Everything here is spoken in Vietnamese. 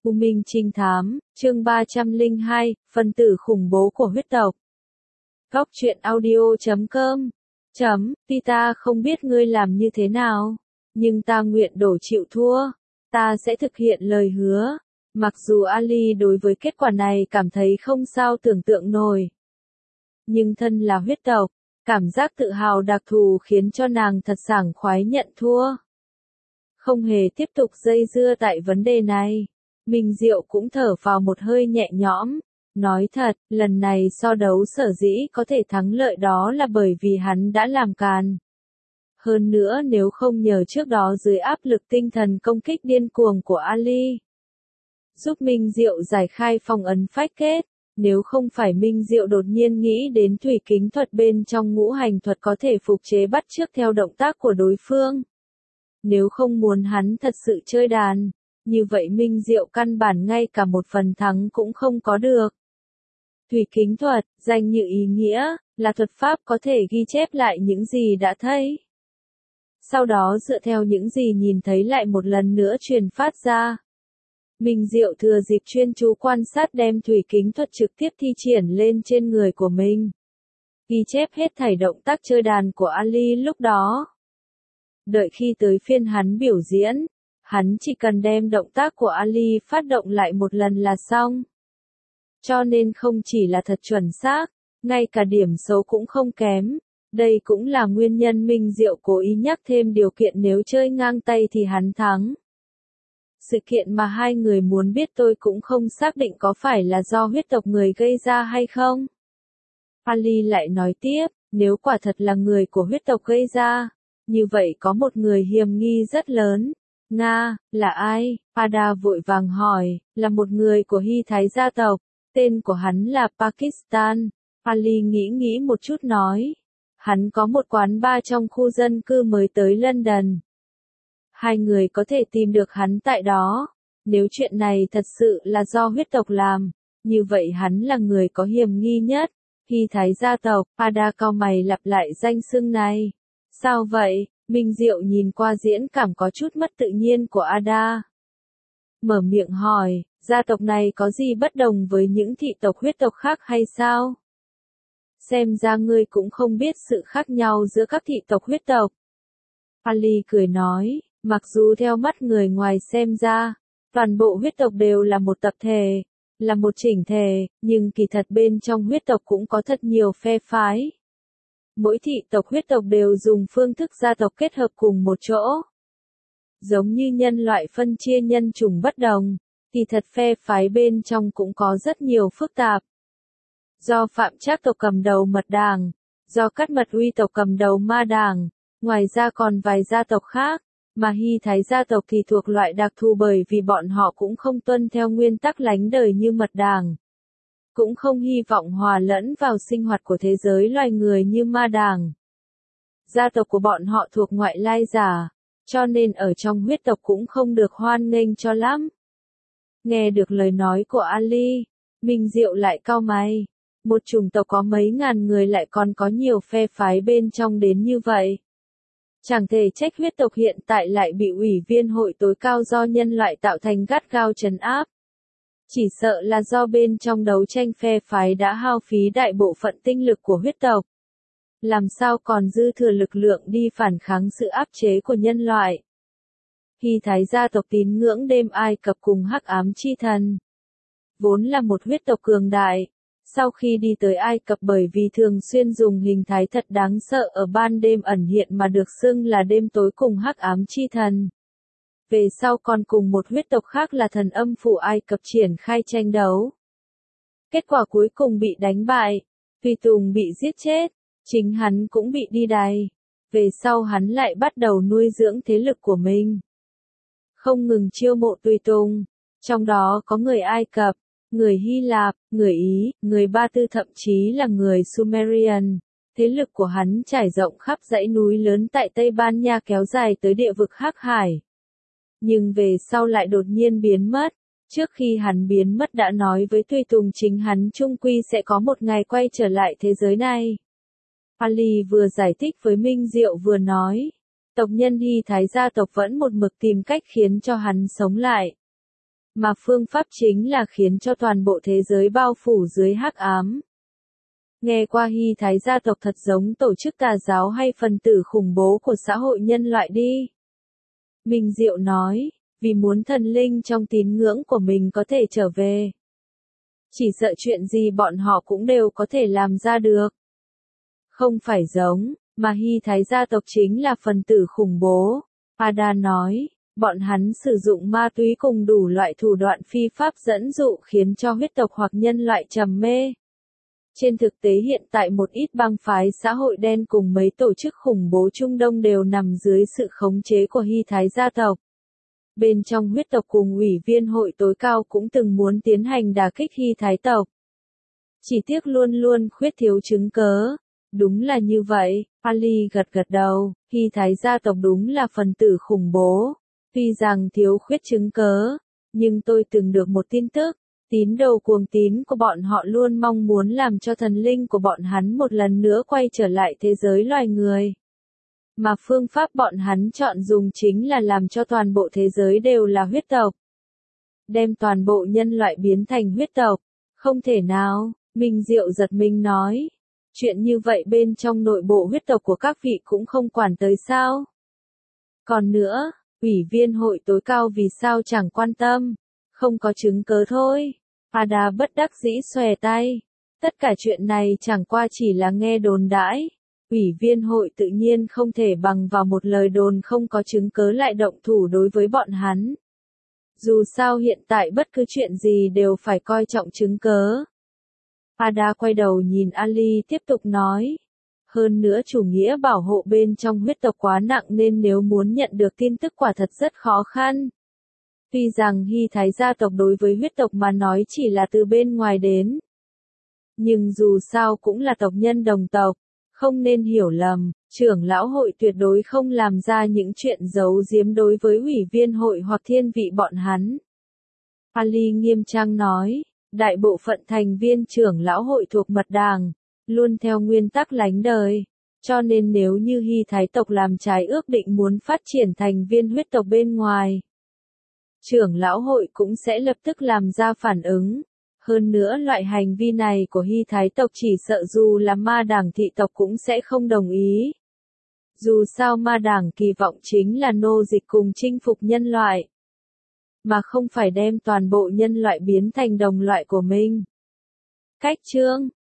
U Minh Trinh Thám, chương 302, phần tử khủng bố của huyết tộc. Góc truyện audio.com Ta không biết ngươi làm như thế nào, nhưng ta nguyện đổ chịu thua. Ta sẽ thực hiện lời hứa. Mặc dù Ali đối với kết quả này cảm thấy không sao tưởng tượng nổi. Nhưng thân là huyết tộc, cảm giác tự hào đặc thù khiến cho nàng thật sảng khoái nhận thua. Không hề tiếp tục dây dưa tại vấn đề này. Minh Diệu cũng thở vào một hơi nhẹ nhõm. Nói thật, lần này so đấu sở dĩ có thể thắng lợi đó là bởi vì hắn đã làm càn. Hơn nữa nếu không nhờ trước đó dưới áp lực tinh thần công kích điên cuồng của Ali, giúp Minh Diệu giải khai phong ấn phách kết, nếu không phải Minh Diệu đột nhiên nghĩ đến thủy kính thuật bên trong ngũ hành thuật có thể phục chế bắt chước theo động tác của đối phương. Nếu không muốn hắn thật sự chơi đàn, như vậy Minh Diệu căn bản ngay cả một phần thắng cũng không có được. Thủy kính thuật, danh như ý nghĩa, là thuật pháp có thể ghi chép lại những gì đã thấy. Sau đó dựa theo những gì nhìn thấy lại một lần nữa truyền phát ra. Minh Diệu thừa dịp chuyên chú quan sát đem thủy kính thuật trực tiếp thi triển lên trên người của mình. Ghi chép hết thảy động tác chơi đàn của Ali lúc đó. Đợi khi tới phiên hắn biểu diễn, hắn chỉ cần đem động tác của Ali phát động lại một lần là xong. Cho nên không chỉ là thật chuẩn xác, ngay cả điểm số cũng không kém. Đây cũng là nguyên nhân Minh Diệu cố ý nhắc thêm điều kiện nếu chơi ngang tay thì hắn thắng. Sự kiện mà hai người muốn biết tôi cũng không xác định có phải là do huyết tộc người gây ra hay không. Ali lại nói tiếp, nếu quả thật là người của huyết tộc gây ra, như vậy có một người hiểm nghi rất lớn. Nga, là ai? Ada vội vàng hỏi, là một người của Hy Thái gia tộc, tên của hắn là Pakistan. Ali nghĩ một chút nói, hắn có một quán bar trong khu dân cư mới tới London. Hai người có thể tìm được hắn tại đó. Nếu chuyện này thật sự là do huyết tộc làm, như vậy hắn là người có hiểm nghi nhất. Hy Thái gia tộc, Ada cau mày lặp lại danh xưng này. Sao vậy? Minh Diệu nhìn qua diễn cảm có chút mất tự nhiên của Ada. Mở miệng hỏi, gia tộc này có gì bất đồng với những thị tộc huyết tộc khác hay sao? Xem ra ngươi cũng không biết sự khác nhau giữa các thị tộc huyết tộc. Ali cười nói, mặc dù theo mắt người ngoài xem ra, toàn bộ huyết tộc đều là một tập thể, là một chỉnh thể, nhưng kỳ thật bên trong huyết tộc cũng có thật nhiều phe phái. Mỗi thị tộc huyết tộc đều dùng phương thức gia tộc kết hợp cùng một chỗ. Giống như nhân loại phân chia nhân chủng bất đồng, thì thật phe phái bên trong cũng có rất nhiều phức tạp. Do Phạm Trác tộc cầm đầu Mật Đảng, do Cát Mật Uy tộc cầm đầu Ma Đảng, ngoài ra còn vài gia tộc khác, mà Hy Thái gia tộc thì thuộc loại đặc thù bởi vì bọn họ cũng không tuân theo nguyên tắc lánh đời như Mật Đảng. Cũng không hy vọng hòa lẫn vào sinh hoạt của thế giới loài người như Ma Đảng. Gia tộc của bọn họ thuộc ngoại lai giả, cho nên ở trong huyết tộc cũng không được hoan nghênh cho lắm. Nghe được lời nói của Ali, Minh Diệu lại cau mày. Một chủng tộc có mấy ngàn người lại còn có nhiều phe phái bên trong đến như vậy. Chẳng thể trách huyết tộc hiện tại lại bị ủy viên hội tối cao do nhân loại tạo thành gắt gao trấn áp. Chỉ sợ là do bên trong đấu tranh phe phái đã hao phí đại bộ phận tinh lực của huyết tộc. Làm sao còn dư thừa lực lượng đi phản kháng sự áp chế của nhân loại. Hy Thái gia tộc tín ngưỡng đêm Ai Cập cùng Hắc Ám Chi Thần. Vốn là một huyết tộc cường đại. Sau khi đi tới Ai Cập bởi vì thường xuyên dùng hình thái thật đáng sợ ở ban đêm ẩn hiện mà được xưng là đêm tối cùng Hắc Ám Chi Thần. Về sau còn cùng một huyết tộc khác là thần âm phủ Ai Cập triển khai tranh đấu. Kết quả cuối cùng bị đánh bại, Tùy Tùng bị giết chết, chính hắn cũng bị đi đày. Về sau hắn lại bắt đầu nuôi dưỡng thế lực của mình. Không ngừng chiêu mộ Tùy Tùng, trong đó có người Ai Cập, người Hy Lạp, người Ý, người Ba Tư thậm chí là người Sumerian. Thế lực của hắn trải rộng khắp dãy núi lớn tại Tây Ban Nha kéo dài tới địa vực Hắc Hải. Nhưng về sau lại đột nhiên biến mất. Trước khi hắn biến mất đã nói với Tùy Tùng chính hắn chung quy sẽ có một ngày quay trở lại thế giới này. Ali vừa giải thích với Minh Diệu vừa nói. Tộc nhân Hy Thái gia tộc vẫn một mực tìm cách khiến cho hắn sống lại. mà phương pháp chính là khiến cho toàn bộ thế giới bao phủ dưới hắc ám. Nghe qua Hy Thái gia tộc thật giống tổ chức tà giáo hay phần tử khủng bố của xã hội nhân loại đi. Minh Diệu nói, vì muốn thần linh trong tín ngưỡng của mình có thể trở về. Chỉ sợ chuyện gì bọn họ cũng đều có thể làm ra được. Không phải giống, mà Hy Thái gia tộc chính là phần tử khủng bố. Ada nói, bọn hắn sử dụng ma túy cùng đủ loại thủ đoạn phi pháp dẫn dụ khiến cho huyết tộc hoặc nhân loại trầm mê. Trên thực tế hiện tại một ít bang phái xã hội đen cùng mấy tổ chức khủng bố Trung Đông đều nằm dưới sự khống chế của Hy Thái gia tộc. Bên trong huyết tộc cùng ủy viên hội tối cao cũng từng muốn tiến hành đả kích Hy Thái tộc. Chỉ tiếc luôn luôn khuyết thiếu chứng cớ. Đúng là như vậy, Ali gật gật đầu, Hy Thái gia tộc đúng là phần tử khủng bố. Tuy rằng thiếu khuyết chứng cớ, nhưng tôi từng được một tin tức. Tín đồ cuồng tín của bọn họ luôn mong muốn làm cho thần linh của bọn hắn một lần nữa quay trở lại thế giới loài người. Mà phương pháp bọn hắn chọn dùng chính là làm cho toàn bộ thế giới đều là huyết tộc. Đem toàn bộ nhân loại biến thành huyết tộc. Không thể nào, Minh Diệu giật mình nói. Chuyện như vậy bên trong nội bộ huyết tộc của các vị cũng không quản tới sao. Còn nữa, ủy viên hội tối cao vì sao chẳng quan tâm. Không có chứng cớ thôi. Ada bất đắc dĩ xòe tay. Tất cả chuyện này chẳng qua chỉ là nghe đồn đãi. Ủy viên hội tự nhiên không thể bằng vào một lời đồn không có chứng cớ lại động thủ đối với bọn hắn. Dù sao hiện tại bất cứ chuyện gì đều phải coi trọng chứng cớ. Ada quay đầu nhìn Ali tiếp tục nói. Hơn nữa chủ nghĩa bảo hộ bên trong huyết tộc quá nặng nên nếu muốn nhận được tin tức quả thật rất khó khăn. Tuy rằng Hy Thái gia tộc đối với huyết tộc mà nói chỉ là từ bên ngoài đến. Nhưng dù sao cũng là tộc nhân đồng tộc, không nên hiểu lầm, trưởng lão hội tuyệt đối không làm ra những chuyện giấu giếm đối với ủy viên hội hoặc thiên vị bọn hắn. Ali nghiêm trang nói, đại bộ phận thành viên trưởng lão hội thuộc mật đàng, luôn theo nguyên tắc lánh đời. Cho nên nếu như Hy Thái tộc làm trái ước định muốn phát triển thành viên huyết tộc bên ngoài, trưởng lão hội cũng sẽ lập tức làm ra phản ứng. Hơn nữa loại hành vi này của Hy Thái tộc chỉ sợ dù là ma đảng thị tộc cũng sẽ không đồng ý. Dù sao ma đảng kỳ vọng chính là nô dịch cùng chinh phục nhân loại, mà không phải đem toàn bộ nhân loại biến thành đồng loại của mình. Cách chương